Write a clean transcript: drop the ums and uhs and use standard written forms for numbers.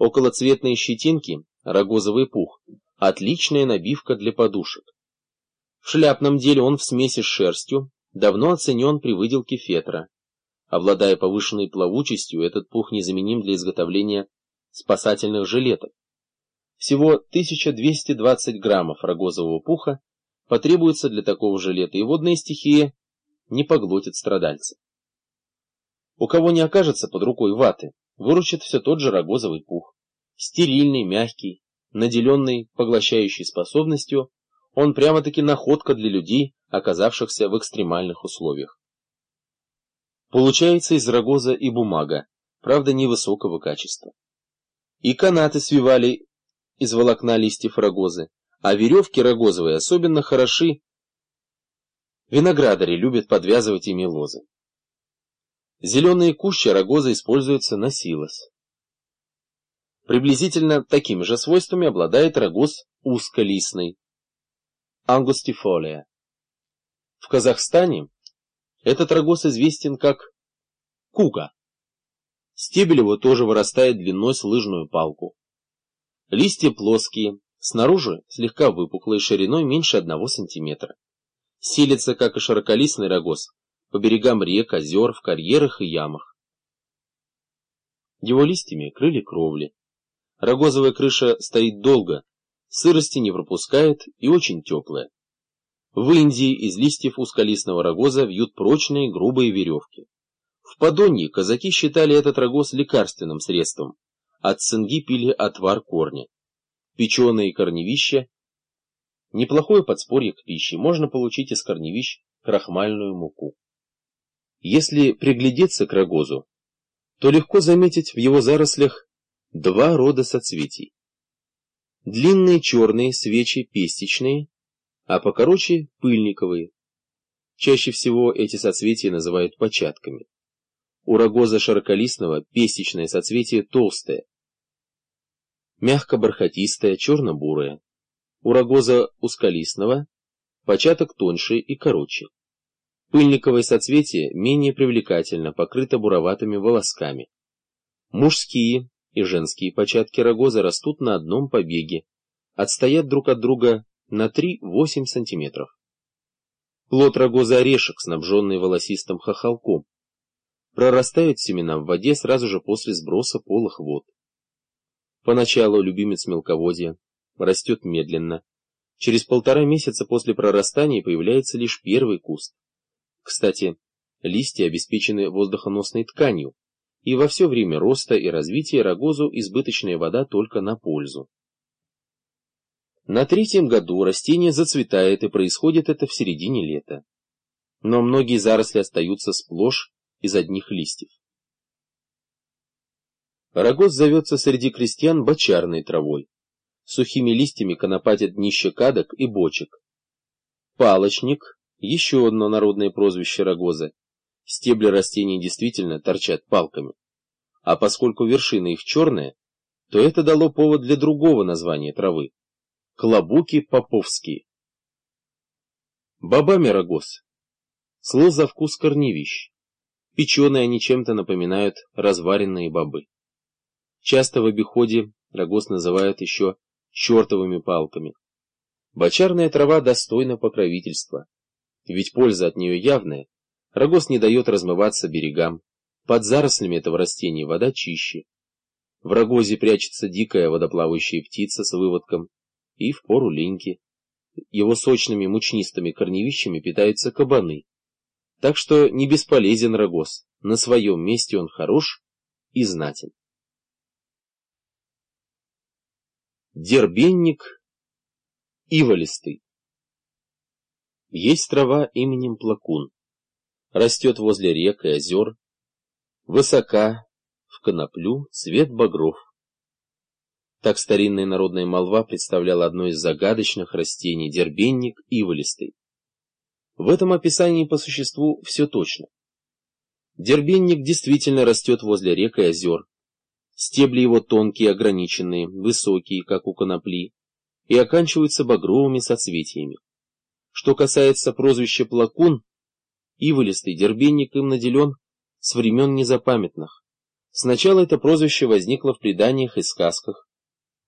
Околоцветные щетинки, рогозовый пух, отличная набивка для подушек. В шляпном деле он в смеси с шерстью давно оценен при выделке фетра. Обладая повышенной плавучестью, этот пух незаменим для изготовления спасательных жилетов. Всего 1220 граммов рогозового пуха потребуется для такого жилета, и водная стихия не поглотит страдальца. У кого не окажется под рукой ваты, выручит все тот же рогозовый пух. Стерильный, мягкий, наделенный поглощающей способностью, он прямо-таки находка для людей, оказавшихся в экстремальных условиях. Получается из рогоза и бумага, правда невысокого качества. И канаты свивали из волокна листьев рогозы, а веревки рогозовые особенно хороши. Виноградари любят подвязывать ими лозы. Зеленые кущи рогоза используются на силос. Приблизительно такими же свойствами обладает рогоз узколистный, ангустифолия. В Казахстане этот рогоз известен как куга. Стебель его тоже вырастает длиной с лыжную палку. Листья плоские, снаружи слегка выпуклые, шириной меньше 1 см. Селится, как и широколистный рогоз, по берегам рек, озер, в карьерах и ямах. Его листьями крыли кровли. Рогозовая крыша стоит долго, сырости не пропускает и очень теплая. В Индии из листьев узколистного рогоза вьют прочные грубые веревки. В Подонье казаки считали этот рогоз лекарственным средством. От цинги пили отвар корня. Печеные корневища – неплохое подспорье к пище. Можно получить из корневищ крахмальную муку. Если приглядеться к рогозу, то легко заметить в его зарослях два рода соцветий. Длинные черные свечи пестичные, а покороче пыльниковые. Чаще всего эти соцветия называют початками. У рогоза широколистного пестичное соцветие толстое, мягко-бархатистое, черно-бурое. У рогоза узколистного початок тоньше и короче. Пыльниковое соцветие менее привлекательно, покрыто буроватыми волосками. Мужские и женские початки рогоза растут на одном побеге, отстоят друг от друга на 3-8 см. Плод рогоза орешек, снабженный волосистым хохолком. Прорастают семена в воде сразу же после сброса полых вод. Поначалу любимец мелководья, растет медленно. Через 1,5 месяца после прорастания появляется лишь первый куст. Кстати, листья обеспечены воздухоносной тканью, и во все время роста и развития рогозу избыточная вода только на пользу. На 3-м году растение зацветает, и происходит это в середине лета. Но многие заросли остаются сплошь из одних листьев. Рогоз зовется среди крестьян бочарной травой. Сухими листьями конопатят днище кадок и бочек. Палочник – еще одно народное прозвище рогоза. Стебли растений действительно торчат палками. А поскольку вершина их черная, то это дало повод для другого названия травы – клобуки поповские. Бобами рогоз слыл за вкус корневищ. Печеные они чем-то напоминают разваренные бобы. Часто в обиходе рогоз называют еще чертовыми палками. Бочарная трава достойна покровительства, ведь польза от нее явная. Рогоз не дает размываться берегам. Под зарослями этого растения вода чище. В рогозе прячется дикая водоплавающая птица с выводком и впору линьки. Его сочными мучнистыми корневищами питаются кабаны. Так что не бесполезен рогоз, на своем месте он хорош и знатен. Дербенник иволистый. Есть трава именем плакун. Растет возле рек и озер. Высока, в коноплю, цвет багров. Так старинная народная молва представляла одно из загадочных растений – дербенник иволистый. В этом описании по существу все точно. Дербенник действительно растет возле рек и озер. Стебли его тонкие, ограниченные, высокие, как у конопли, и оканчиваются багровыми соцветиями. Что касается прозвища плакун, иволистый дербенник им наделен с времен незапамятных. Сначала это прозвище возникло в преданиях и сказках,